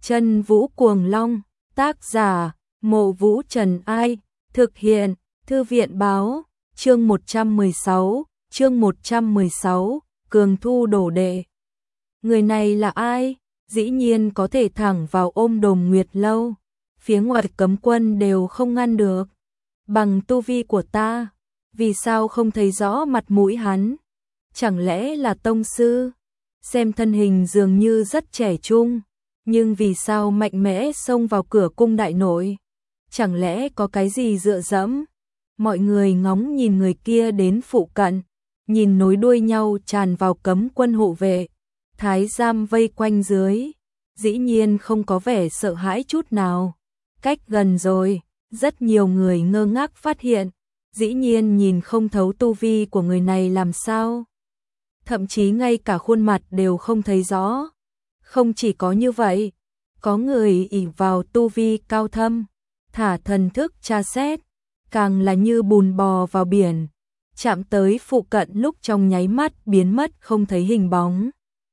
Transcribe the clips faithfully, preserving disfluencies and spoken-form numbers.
Chân Vũ Cuồng Long, tác giả, Mộ Vũ Trần Ai, thực hiện, Thư viện báo, chương một trăm mười sáu, chương một trăm mười sáu, Cường Thu đổ đệ. Người này là ai? Dĩ nhiên có thể thẳng vào ôm đồm Nguyệt Lâu, phía ngoài cấm quân đều không ngăn được. Bằng tu vi của ta, vì sao không thấy rõ mặt mũi hắn? Chẳng lẽ là tông sư? Xem thân hình dường như rất trẻ trung, nhưng vì sao mạnh mẽ xông vào cửa cung đại nội? Chẳng lẽ có cái gì dựa dẫm? Mọi người ngóng nhìn người kia đến phụ cận, nhìn nối đuôi nhau tràn vào cấm quân hộ vệ, thái giám vây quanh dưới, dĩ nhiên không có vẻ sợ hãi chút nào. Cách gần rồi, rất nhiều người ngơ ngác phát hiện, dĩ nhiên nhìn không thấu tu vi của người này làm sao. Thậm chí ngay cả khuôn mặt đều không thấy rõ. Không chỉ có như vậy, có người ỷ vào tu vi cao thâm, thả thần thức tra xét, càng là như bùn bò vào biển, chạm tới phụ cận lúc trong nháy mắt biến mất không thấy hình bóng.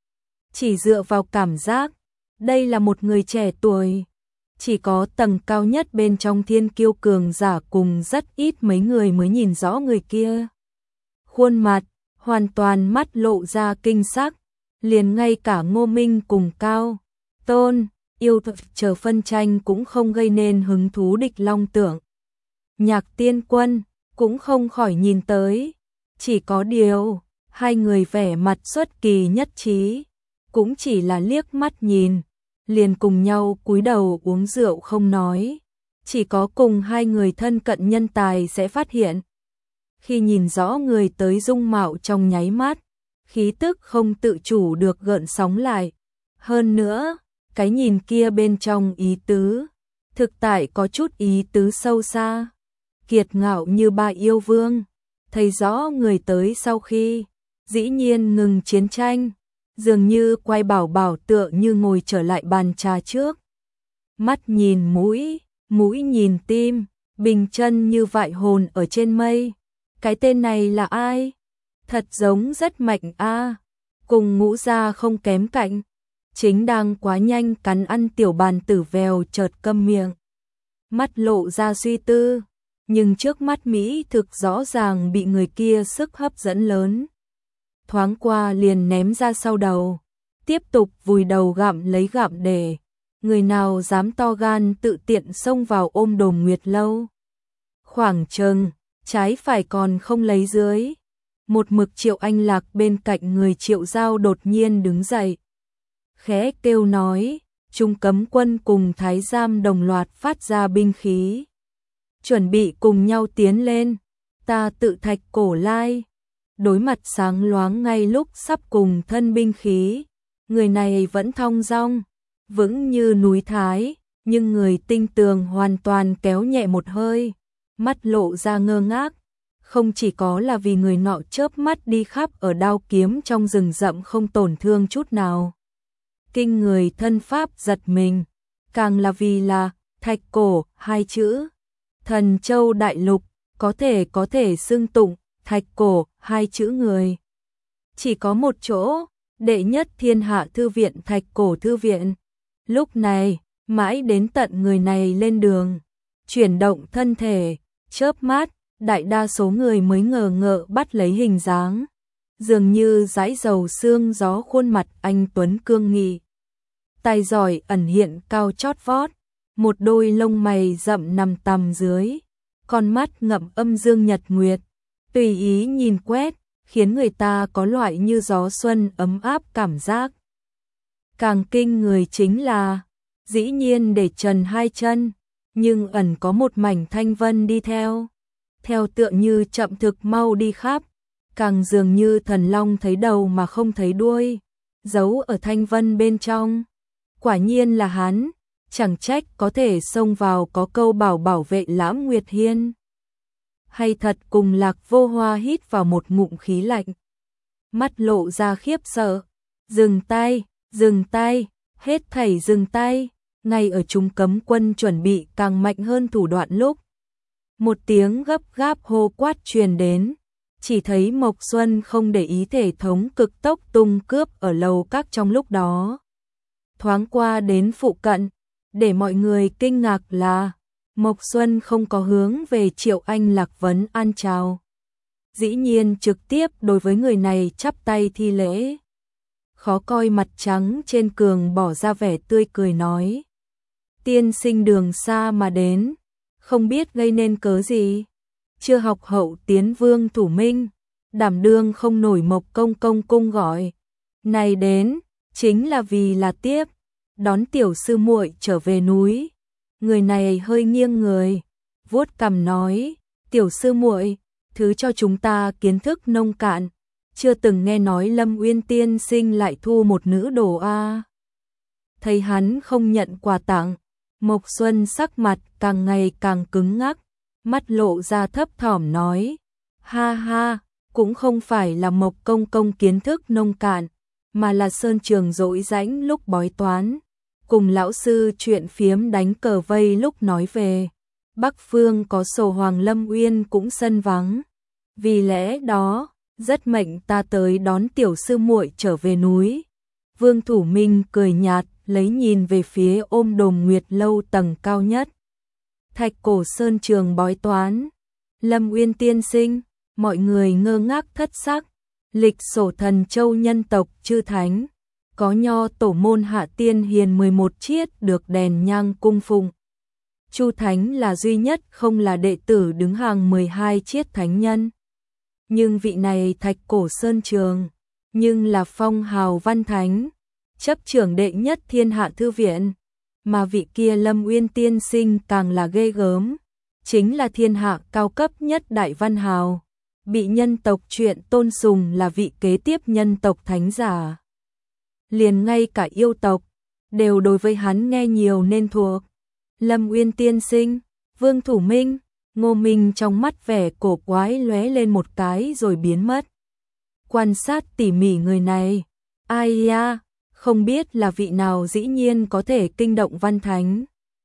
Chỉ dựa vào cảm giác, đây là một người trẻ tuổi, chỉ có tầng cao nhất bên trong thiên kiêu cường giả cùng rất ít mấy người mới nhìn rõ người kia. Khuôn mặt, hoàn toàn mắt lộ ra kinh sắc, liền ngay cả Ngô Minh cùng Cao Tôn, yêu thực chờ phân tranh cũng không gây nên hứng thú địch long tưởng. Nhạc Tiên Quân cũng không khỏi nhìn tới, chỉ có điều, hai người vẻ mặt xuất kỳ nhất trí, cũng chỉ là liếc mắt nhìn, liền cùng nhau cúi đầu uống rượu không nói, chỉ có cùng hai người thân cận nhân tài sẽ phát hiện. Khi nhìn rõ người tới dung mạo trong nháy mắt, khí tức không tự chủ được gợn sóng lại. Hơn nữa, cái nhìn kia bên trong ý tứ, thực tại có chút ý tứ sâu xa. Kiệt ngạo như ba yêu vương, thấy rõ người tới sau khi, dĩ nhiên ngừng chiến tranh, dường như quay bảo bảo tựa như ngồi trở lại bàn trà trước. Mắt nhìn mũi, mũi nhìn tim, bình chân như vại hồn ở trên mây. Cái tên này là ai? Thật giống rất mạnh a, cùng Ngũ gia không kém cạnh. Chính đang quá nhanh cắn ăn tiểu bàn tử vèo chợt câm miệng. Mắt lộ ra suy tư, nhưng trước mắt Mỹ thực rõ ràng bị người kia sức hấp dẫn lớn. Thoáng qua liền ném ra sau đầu, tiếp tục vùi đầu gặm lấy gặm để. Người nào dám to gan tự tiện xông vào ôm đồm Nguyệt Lâu. Khoảng chừng trái phải còn không lấy dưới. Một mực Triệu Anh Lạc bên cạnh người Triệu Giao đột nhiên đứng dậy. Khẽ kêu nói, Trung cấm quân cùng thái giám đồng loạt phát ra binh khí. Chuẩn bị cùng nhau tiến lên, ta tự Thạch Cổ Lai. Đối mặt sáng loáng ngay lúc sắp cùng thân binh khí, người này vẫn thong dong, vững như núi Thái, nhưng người tinh tường hoàn toàn kéo nhẹ một hơi. Mắt lộ ra ngơ ngác, không chỉ có là vì người nọ chớp mắt đi khắp ở đao kiếm trong rừng rậm không tổn thương chút nào. Kinh người thân pháp giật mình, càng là vì là Thạch Cổ hai chữ. Thần Châu Đại Lục có thể có thể xưng tụng Thạch Cổ hai chữ người. Chỉ có một chỗ, đệ nhất thiên hạ thư viện Thạch Cổ thư viện. Lúc này, mãi đến tận người này lên đường, chuyển động thân thể, chớp mắt, đại đa số người mới ngờ ngợ bắt lấy hình dáng, dường như dãi dầu xương gió khuôn mặt anh tuấn cương nghị. Tài giỏi ẩn hiện cao chót vót, một đôi lông mày rậm nằm tằm dưới, con mắt ngậm âm dương nhật nguyệt, tùy ý nhìn quét, khiến người ta có loại như gió xuân ấm áp cảm giác. Càng kinh người chính là, dĩ nhiên để trần hai chân, nhưng ẩn có một mảnh thanh vân đi theo. Theo tựa như chậm thực mau đi khắp, càng dường như thần long thấy đầu mà không thấy đuôi, giấu ở thanh vân bên trong. Quả nhiên là hắn, chẳng trách có thể xông vào có câu bảo bảo vệ Lãm Nguyệt Hiên. Hay thật cùng Lạc Vô Hoa hít vào một ngụm khí lạnh. Mắt lộ ra khiếp sợ, dừng tay, dừng tay, hết thảy dừng tay, ngay ở Trung cấm quân chuẩn bị càng mạnh hơn thủ đoạn lúc. Một tiếng gấp gáp hô quát truyền đến, chỉ thấy Mộc Xuân không để ý thể thống cực tốc tung cướp ở lầu các trong lúc đó. thoáng qua đến phụ cận, để mọi người kinh ngạc là Mộc Xuân không có hướng về Triệu Anh Lạc vấn an chào. Dĩ nhiên trực tiếp đối với người này chắp tay thi lễ. Khó coi mặt trắng trên Cường bỏ ra vẻ tươi cười nói. Tiên sinh đường xa mà đến, không biết gây nên cớ gì. Chưa học hậu tiến Vương Thủ Minh, đảm đương không nổi Mộc công công cung gọi. Này đến, chính là vì là tiếp, đón tiểu sư muội trở về núi. Người này hơi nghiêng người, vuốt cằm nói, tiểu sư muội, thứ cho chúng ta kiến thức nông cạn, chưa từng nghe nói Lâm Uyên tiên sinh lại thu một nữ đồ a. Thấy hắn không nhận quà tặng, Mộc Xuân sắc mặt càng ngày càng cứng ngắc, mắt lộ ra thấp thỏm nói, ha ha, cũng không phải là Mộc công công kiến thức nông cạn, mà là Sơn Trường dỗi rãnh lúc bói toán, cùng lão sư chuyện phiếm đánh cờ vây lúc nói về. Bắc phương có sổ Hoàng Lâm Uyên cũng sân vắng. Vì lẽ đó, rất mệnh ta tới đón tiểu sư muội trở về núi. Vương Thủ Minh cười nhạt, lấy nhìn về phía ôm đồm nguyệt lâu tầng cao nhất. Thạch cổ Sơn Trường bói toán. Lâm Uyên tiên sinh, mọi người ngơ ngác thất sắc. Lịch sổ Thần Châu nhân tộc chư thánh. Có nho tổ môn hạ tiên hiền mười một chiết được đèn nhang cung phụng. Chu Thánh là duy nhất không là đệ tử đứng hàng mười hai chiết thánh nhân. Nhưng vị này Thạch cổ Sơn Trường, nhưng là phong hào văn thánh, chấp trưởng đệ nhất thiên hạ thư viện, mà vị kia Lâm Uyên tiên sinh càng là ghê gớm, chính là thiên hạ cao cấp nhất đại văn hào, bị nhân tộc chuyện tôn sùng là vị kế tiếp nhân tộc thánh giả. Liền ngay cả yêu tộc, đều đối với hắn nghe nhiều nên thuộc. Lâm Uyên tiên sinh, Vương Thủ Minh, Ngô Minh trong mắt vẻ cổ quái lóe lên một cái rồi biến mất. Quan sát tỉ mỉ người này, ai ya, không biết là vị nào dĩ nhiên có thể kinh động văn thánh.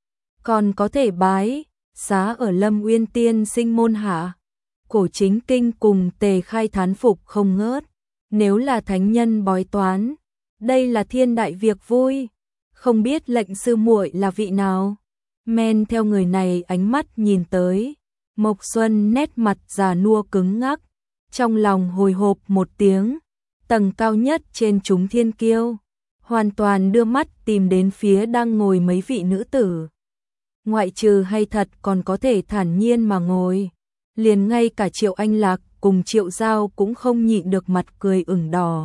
Còn có thể bái, xá ở Lâm Uyên tiên sinh môn hạ. Cổ Chính Kinh cùng Tề Khai thán phục không ngớt. Nếu là thánh nhân bói toán, đây là thiên đại việc vui. Không biết lệnh sư muội là vị nào. Men theo người này ánh mắt nhìn tới. Mộc Xuân nét mặt già nua cứng ngắc. Trong lòng hồi hộp một tiếng. Tầng cao nhất trên chúng thiên kiêu. Hoàn toàn đưa mắt tìm đến phía đang ngồi mấy vị nữ tử. Ngoại trừ hay thật còn có thể thản nhiên mà ngồi. Liền ngay cả Triệu Anh Lạc cùng Triệu Giao cũng không nhịn được mặt cười ửng đỏ.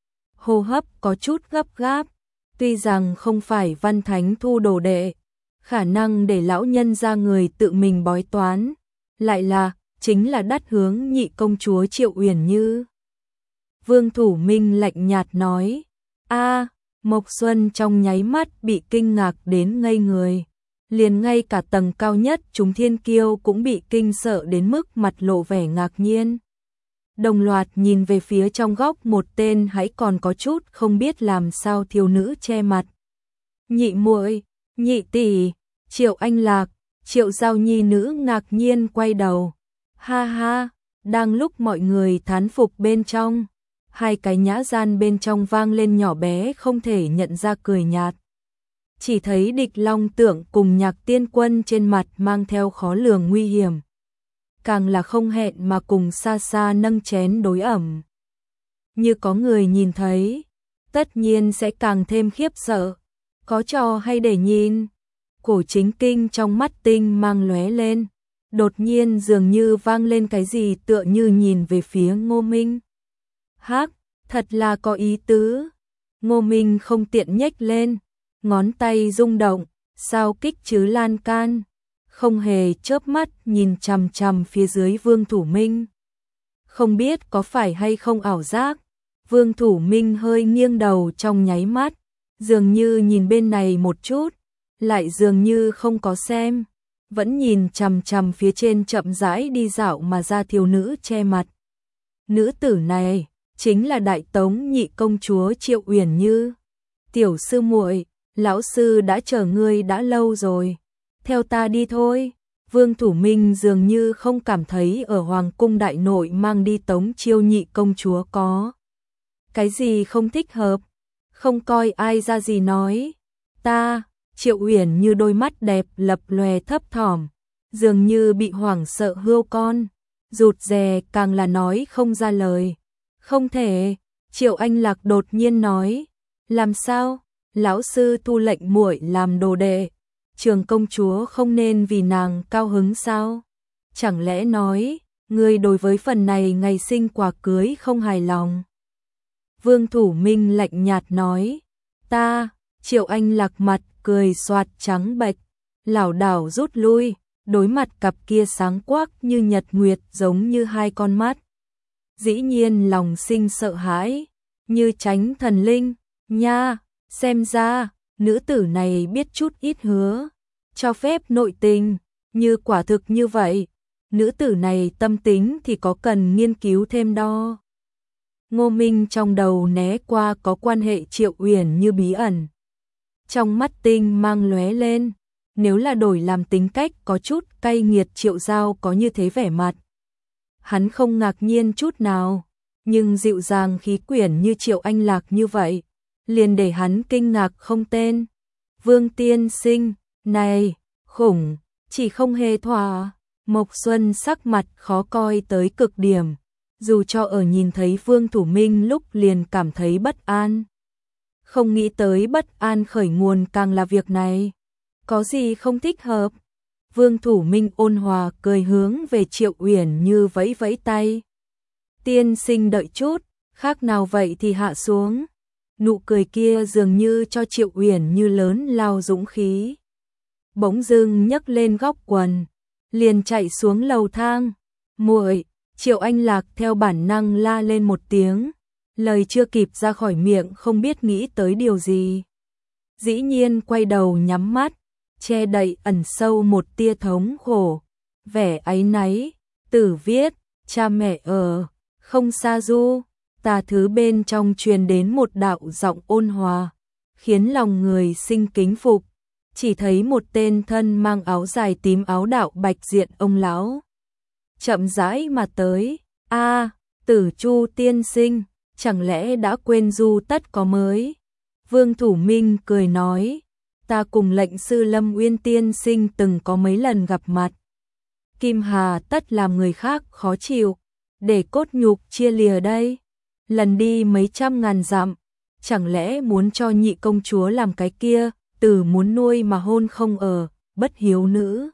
Hô hấp có chút gấp gáp. Tuy rằng không phải văn thánh thu đồ đệ, khả năng để lão nhân ra người tự mình bói toán, lại là, chính là đắt hướng nhị công chúa Triệu Uyển Như. Vương Thủ Minh lạnh nhạt nói, a Mộc Xuân trong nháy mắt bị kinh ngạc đến ngây người. Liền ngay cả tầng cao nhất chúng thiên kiêu cũng bị kinh sợ đến mức mặt lộ vẻ ngạc nhiên. Đồng loạt nhìn về phía trong góc một tên hãy còn có chút không biết làm sao thiếu nữ che mặt. Nhị muội, nhị tỷ, Triệu Anh Lạc, Triệu Giao nhi nữ ngạc nhiên quay đầu. Ha ha, đang lúc mọi người thán phục bên trong, hai cái nhã gian bên trong vang lên nhỏ bé không thể nhận ra cười nhạt. Chỉ thấy Địch Long Tưởng cùng Nhạc Tiên Quân trên mặt mang theo khó lường nguy hiểm. Càng là không hẹn mà cùng xa xa nâng chén đối ẩm. Như có người nhìn thấy, tất nhiên sẽ càng thêm khiếp sợ. Có trò hay để nhìn. Cổ Chính Kinh trong mắt tinh mang lóe lên. Đột nhiên dường như vang lên cái gì tựa như nhìn về phía Ngô Minh. Hắc, thật là có ý tứ. Ngô Minh không tiện nhếch lên. Ngón tay rung động, sao kích chứ lan can, không hề chớp mắt nhìn chằm chằm phía dưới Vương Thủ Minh. Không biết có phải hay không ảo giác, Vương Thủ Minh hơi nghiêng đầu trong nháy mắt, dường như nhìn bên này một chút, lại dường như không có xem, vẫn nhìn chằm chằm phía trên chậm rãi đi dạo mà ra thiếu nữ che mặt. Nữ tử này chính là Đại Tống nhị công chúa Triệu Uyển Như. Tiểu sư muội, lão sư đã chờ ngươi đã lâu rồi, theo ta đi thôi. Vương Thủ Minh dường như không cảm thấy ở Hoàng cung đại nội mang đi Tống Chiêu nhị công chúa có cái gì không thích hợp. không coi ai ra gì nói. Ta, Triệu Uyển Như đôi mắt đẹp lập lòe thấp thỏm, dường như bị hoảng sợ hươu con, rụt rè càng là nói không ra lời. Không thể, Triệu Anh Lạc đột nhiên nói, làm sao? Lão sư thu lệnh muội làm đồ đệ, Trường công chúa không nên vì nàng cao hứng sao? Chẳng lẽ nói, ngươi đối với phần này ngày sinh quà cưới không hài lòng? Vương Thủ Minh lạnh nhạt nói, ta, Triệu Anh Lạc mặt cười xoạt trắng bệch, lảo đảo rút lui, đối mặt cặp kia sáng quắc như nhật nguyệt giống như hai con mắt. Dĩ nhiên lòng sinh sợ hãi, như tránh thần linh, nha, xem ra, nữ tử này biết chút ít hứa, cho phép nội tình, như quả thực như vậy, nữ tử này tâm tính thì có cần nghiên cứu thêm đo. Ngô Minh trong đầu né qua có quan hệ Triệu Uyển Như bí ẩn. Trong mắt tinh mang lóe lên, nếu là đổi làm tính cách có chút cay nghiệt Triệu Giao có như thế vẻ mặt. Hắn không ngạc nhiên chút nào, nhưng dịu dàng khí quyển như Triệu Anh Lạc như vậy, liền để hắn kinh ngạc không tên. Vương tiên sinh, này, khủng, chỉ không hề thỏa. Mộc Xuân sắc mặt khó coi tới cực điểm, dù cho ở nhìn thấy Vương Thủ Minh lúc liền cảm thấy bất an. Không nghĩ tới bất an khởi nguồn càng là việc này. Có gì không thích hợp? Vương Thủ Minh ôn hòa cười hướng về Triệu Uyển Như vẫy vẫy tay. Tiên sinh đợi chút, khác nào vậy thì hạ xuống. Nụ cười kia dường như cho Triệu Uyển Như lớn lao dũng khí. Bỗng dưng nhấc lên góc quần, liền chạy xuống lầu thang. Muội, Triệu Anh Lạc theo bản năng la lên một tiếng, lời chưa kịp ra khỏi miệng không biết nghĩ tới điều gì. Dĩ nhiên quay đầu nhắm mắt, che đậy ẩn sâu một tia thống khổ, vẻ áy náy. Tử viết, cha mẹ ở, không xa du. Tà thứ bên trong truyền đến một đạo giọng ôn hòa, khiến lòng người sinh kính phục. Chỉ thấy một tên thân mang áo dài tím áo đạo bạch diện ông lão chậm rãi mà tới. A, Tử Chu tiên sinh, chẳng lẽ đã quên du tất có mới? Vương Thủ Minh cười nói, ta cùng lệnh sư Lâm Uyên tiên sinh từng có mấy lần gặp mặt. Kim Hà tất làm người khác khó chịu, để cốt nhục chia lìa đây. Lần đi mấy trăm ngàn dặm, chẳng lẽ muốn cho nhị công chúa làm cái kia, Tử muốn nuôi mà hôn không ở, bất hiếu nữ.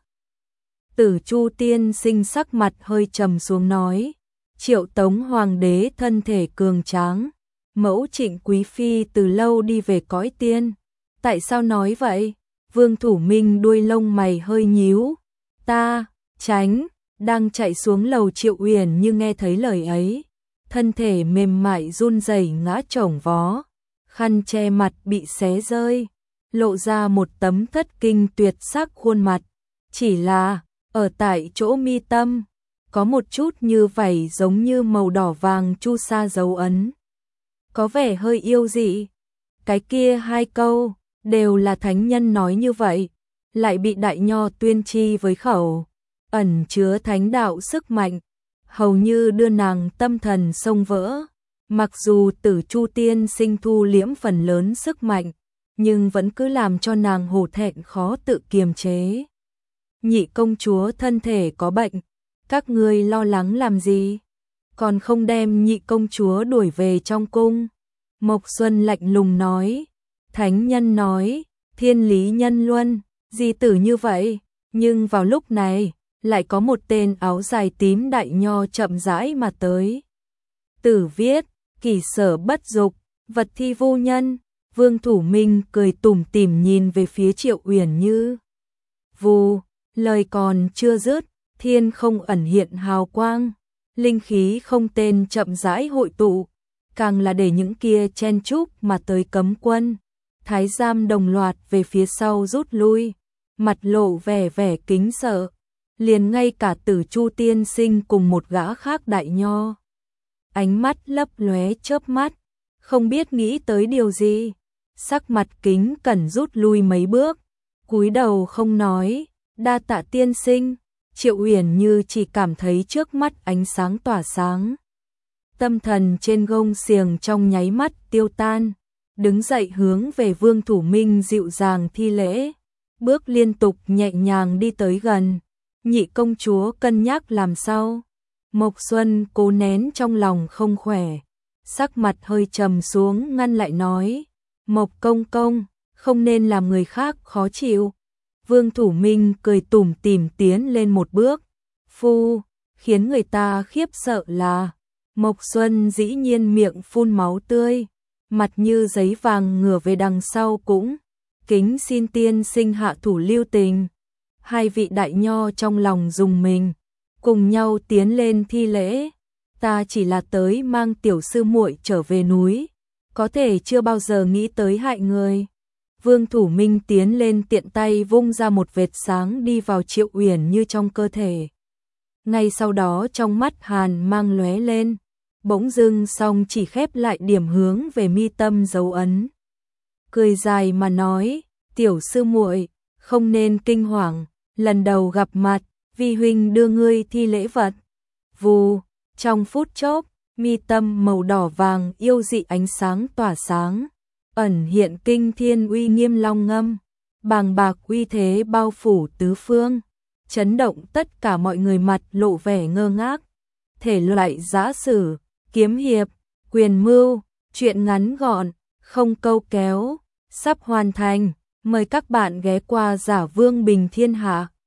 Tử Chu tiên sinh sắc mặt hơi trầm xuống nói, Triệu Tống hoàng đế thân thể cường tráng, mẫu Trịnh quý phi từ lâu đi về cõi tiên. Tại sao nói vậy? Vương Thủ Minh đuôi lông mày hơi nhíu. Ta, tránh, đang chạy xuống lầu Triệu Uyển Như nghe thấy lời ấy, thân thể mềm mại run rẩy ngã chổng vó, khăn che mặt bị xé rơi, lộ ra một tấm thất kinh tuyệt sắc khuôn mặt, chỉ là ở tại chỗ mi tâm có một chút như vảy giống như màu đỏ vàng chu sa dấu ấn, có vẻ hơi yêu dị. Cái kia hai câu đều là thánh nhân nói như vậy, lại bị đại nho tuyên chi với khẩu, ẩn chứa thánh đạo sức mạnh, hầu như đưa nàng tâm thần xông vỡ. Mặc dù Tử Chu tiên sinh thu liễm phần lớn sức mạnh, nhưng vẫn cứ làm cho nàng hổ thẹn khó tự kiềm chế. Nhị công chúa thân thể có bệnh, các ngươi lo lắng làm gì? Còn không đem nhị công chúa đuổi về trong cung. Mộc Xuân lạnh lùng nói, thánh nhân nói, thiên lý nhân luân, di tử như vậy, nhưng vào lúc này, lại có một tên áo dài tím đại nho chậm rãi mà tới. Tử viết, kỷ sở bất dục, vật thi vô nhân. Vương Thủ Minh cười tủm tỉm nhìn về phía Triệu Uyển Như. Vù, lời còn chưa dứt, thiên không ẩn hiện hào quang, linh khí không tên chậm rãi hội tụ, càng là để những kia chen chúc mà tới cấm quân, thái giám đồng loạt về phía sau rút lui, mặt lộ vẻ vẻ kính sợ, liền ngay cả Tử Chu tiên sinh cùng một gã khác đại nho, ánh mắt lấp lóe chớp mắt, không biết nghĩ tới điều gì, sắc mặt kính cẩn rút lui mấy bước, cúi đầu không nói. Đa tạ tiên sinh. Triệu Uyển Như chỉ cảm thấy trước mắt ánh sáng tỏa sáng, tâm thần trên gông xiềng trong nháy mắt tiêu tan, đứng dậy hướng về Vương Thủ Minh dịu dàng thi lễ, bước liên tục nhẹ nhàng đi tới gần. Nhị công chúa cân nhắc làm sao? Mộc Xuân cố nén trong lòng không khỏe, sắc mặt hơi trầm xuống ngăn lại nói, Mộc công công, không nên làm người khác khó chịu. Vương Thủ Minh cười tủm tỉm tiến lên một bước, phu, khiến người ta khiếp sợ là, Mộc Xuân dĩ nhiên miệng phun máu tươi, mặt như giấy vàng ngửa về đằng sau cũng, kính xin tiên sinh hạ thủ lưu tình. Hai vị đại nho trong lòng rùng mình, cùng nhau tiến lên thi lễ, ta chỉ là tới mang tiểu sư muội trở về núi, có thể chưa bao giờ nghĩ tới hại người. Vương Thủ Minh tiến lên tiện tay vung ra một vệt sáng đi vào Triệu Uyển Như trong cơ thể. Ngay sau đó trong mắt hàn mang lóe lên, bỗng dưng song chỉ khép lại điểm hướng về mi tâm dấu ấn. Cười dài mà nói, tiểu sư muội, không nên kinh hoàng, lần đầu gặp mặt, vi huynh đưa ngươi thi lễ vật. Vù, trong phút chốc, mi tâm màu đỏ vàng yêu dị ánh sáng tỏa sáng, ẩn hiện kinh thiên uy nghiêm long ngâm, bàng bạc uy thế bao phủ tứ phương, chấn động tất cả mọi người, mặt lộ vẻ ngơ ngác. Thể loại giã sử, kiếm hiệp, quyền mưu, truyện ngắn gọn, không câu kéo, sắp hoàn thành, mời các bạn ghé qua Giả Vương Bình Thiên Hạ.